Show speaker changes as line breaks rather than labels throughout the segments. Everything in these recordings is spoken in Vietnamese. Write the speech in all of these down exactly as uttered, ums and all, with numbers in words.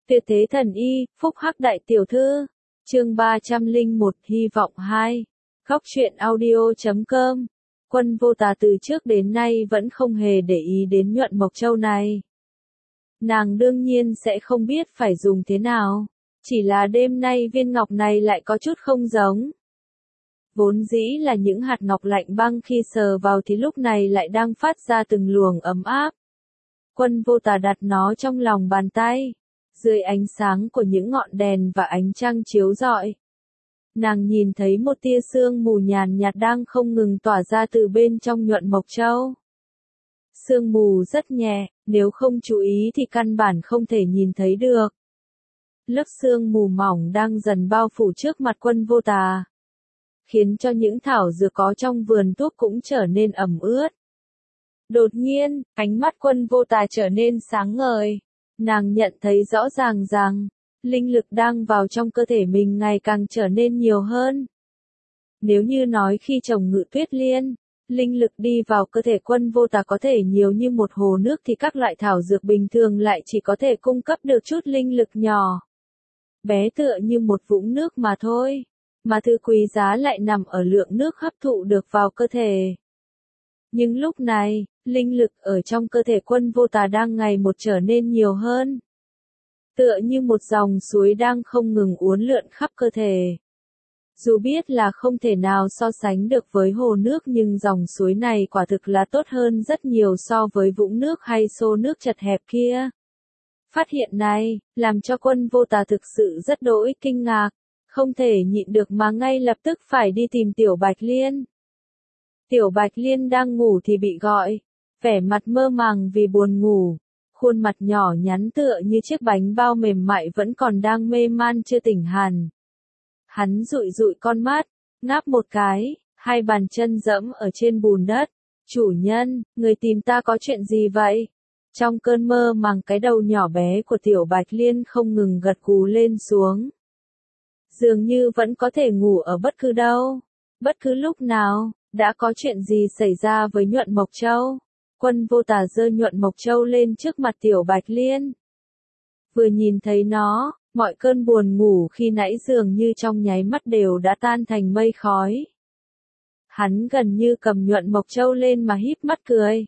Tuyệt thế thần y, phúc hắc đại tiểu thư. Chương ba trăm lẻ một, hy vọng hai. Góc truyện audio chấm com. Quân Vô Tà từ trước đến nay vẫn không hề để ý đến Nhuận Mộc Châu này. Nàng đương nhiên sẽ không biết phải dùng thế nào. Chỉ là đêm nay viên ngọc này lại có chút không giống. Vốn dĩ là những hạt ngọc lạnh băng, khi sờ vào thì lúc này lại đang phát ra từng luồng ấm áp. Quân Vô Tà đặt nó trong lòng bàn tay. Dưới ánh sáng của những ngọn đèn và ánh trăng chiếu rọi, nàng nhìn thấy một tia sương mù nhàn nhạt đang không ngừng tỏa ra từ bên trong Nhuận Mộc Châu. Sương mù rất nhẹ, nếu không chú ý thì căn bản không thể nhìn thấy được. Lớp sương mù mỏng đang dần bao phủ trước mặt Quân Vô Tà, khiến cho những thảo dược có trong vườn thuốc cũng trở nên ẩm ướt. Đột nhiên, ánh mắt Quân Vô Tà trở nên sáng ngời. Nàng nhận thấy rõ ràng rằng, linh lực đang vào trong cơ thể mình ngày càng trở nên nhiều hơn. Nếu như nói khi trồng Ngự Tuyết Liên, linh lực đi vào cơ thể Quân Vô Tà có thể nhiều như một hồ nước, thì các loại thảo dược bình thường lại chỉ có thể cung cấp được chút linh lực nhỏ, bé tựa như một vũng nước mà thôi. Mà thứ quý giá lại nằm ở lượng nước hấp thụ được vào cơ thể. Nhưng lúc này, linh lực ở trong cơ thể Quân Vô Tà đang ngày một trở nên nhiều hơn. Tựa như một dòng suối đang không ngừng uốn lượn khắp cơ thể. Dù biết là không thể nào so sánh được với hồ nước, nhưng dòng suối này quả thực là tốt hơn rất nhiều so với vũng nước hay xô nước chật hẹp kia. Phát hiện này, làm cho Quân Vô Tà thực sự rất đỗi kinh ngạc, không thể nhịn được mà ngay lập tức phải đi tìm Tiểu Bạch Liên. Tiểu Bạch Liên đang ngủ thì bị gọi, vẻ mặt mơ màng vì buồn ngủ, khuôn mặt nhỏ nhắn tựa như chiếc bánh bao mềm mại vẫn còn đang mê man chưa tỉnh hẳn. Hắn dụi dụi con mắt, ngáp một cái, hai bàn chân dẫm ở trên bùn đất. Chủ nhân, người tìm ta có chuyện gì vậy? Trong cơn mơ màng, cái đầu nhỏ bé của Tiểu Bạch Liên không ngừng gật gù lên xuống. Dường như vẫn có thể ngủ ở bất cứ đâu, bất cứ lúc nào. Đã có chuyện gì xảy ra với Nhuận Mộc Châu? Quân Vô Tà giơ Nhuận Mộc Châu lên trước mặt Tiểu Bạch Liên. Vừa nhìn thấy nó, mọi cơn buồn ngủ khi nãy dường như trong nháy mắt đều đã tan thành mây khói. Hắn gần như cầm Nhuận Mộc Châu lên mà híp mắt cười.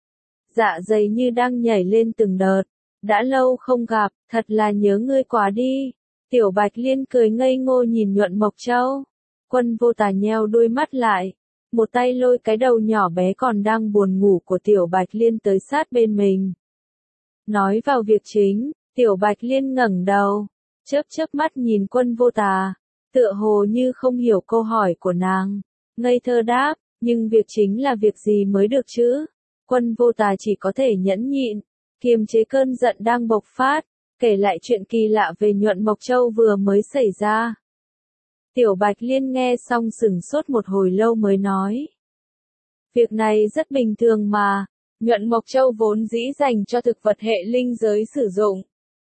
Dạ dày như đang nhảy lên từng đợt. Đã lâu không gặp, thật là nhớ ngươi quá đi. Tiểu Bạch Liên cười ngây ngô nhìn Nhuận Mộc Châu. Quân Vô Tà nheo đôi mắt lại. Một tay lôi cái đầu nhỏ bé còn đang buồn ngủ của Tiểu Bạch Liên tới sát bên mình. Nói vào việc chính, Tiểu Bạch Liên ngẩng đầu, chớp chớp mắt nhìn Quân Vô Tà, tựa hồ như không hiểu câu hỏi của nàng. Ngây thơ đáp, nhưng việc chính là việc gì mới được chứ? Quân Vô Tà chỉ có thể nhẫn nhịn, kiềm chế cơn giận đang bộc phát, kể lại chuyện kỳ lạ về Nhuận Mộc Châu vừa mới xảy ra. Tiểu Bạch Liên nghe xong sửng sốt một hồi lâu mới nói. Việc này rất bình thường mà, Nhuận Mộc Châu vốn dĩ dành cho thực vật hệ linh giới sử dụng.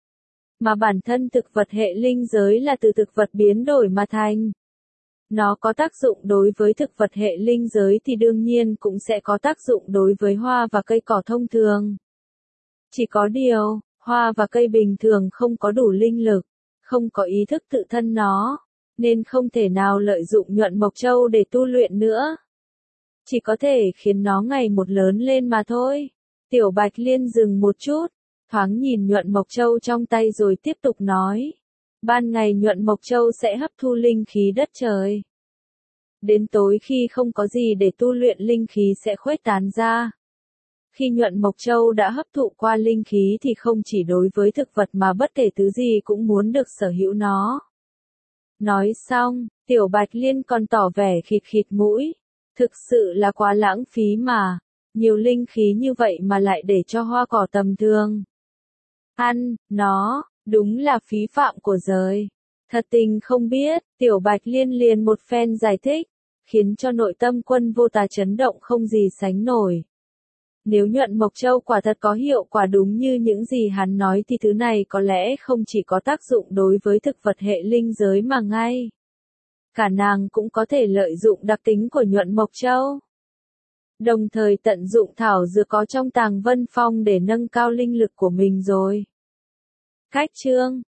Mà bản thân thực vật hệ linh giới là từ thực vật biến đổi mà thành. Nó có tác dụng đối với thực vật hệ linh giới thì đương nhiên cũng sẽ có tác dụng đối với hoa và cây cỏ thông thường. Chỉ có điều, hoa và cây bình thường không có đủ linh lực, không có ý thức tự thân nó, nên không thể nào lợi dụng Nhuận Mộc Châu để tu luyện nữa. Chỉ có thể khiến nó ngày một lớn lên mà thôi. Tiểu Bạch Liên dừng một chút, thoáng nhìn Nhuận Mộc Châu trong tay rồi tiếp tục nói. Ban ngày Nhuận Mộc Châu sẽ hấp thu linh khí đất trời. Đến tối khi không có gì để tu luyện, linh khí sẽ khuếch tán ra. Khi Nhuận Mộc Châu đã hấp thụ qua linh khí thì không chỉ đối với thực vật mà bất kể thứ gì cũng muốn được sở hữu nó. Nói xong, Tiểu Bạch Liên còn tỏ vẻ khịt khịt mũi. Thực sự là quá lãng phí mà. Nhiều linh khí như vậy mà lại để cho hoa cỏ tầm thường ăn, nó, đúng là phí phạm của giới. Thật tình không biết, Tiểu Bạch Liên liền một phen giải thích, khiến cho nội tâm Quân Vô Tà chấn động không gì sánh nổi. Nếu Nhuận Mộc Châu quả thật có hiệu quả đúng như những gì hắn nói thì thứ này có lẽ không chỉ có tác dụng đối với thực vật hệ linh giới mà ngay cả nàng cũng có thể lợi dụng đặc tính của Nhuận Mộc Châu. Đồng thời tận dụng thảo dược có trong Tàng Vân Phong để nâng cao linh lực của mình rồi. Cách chương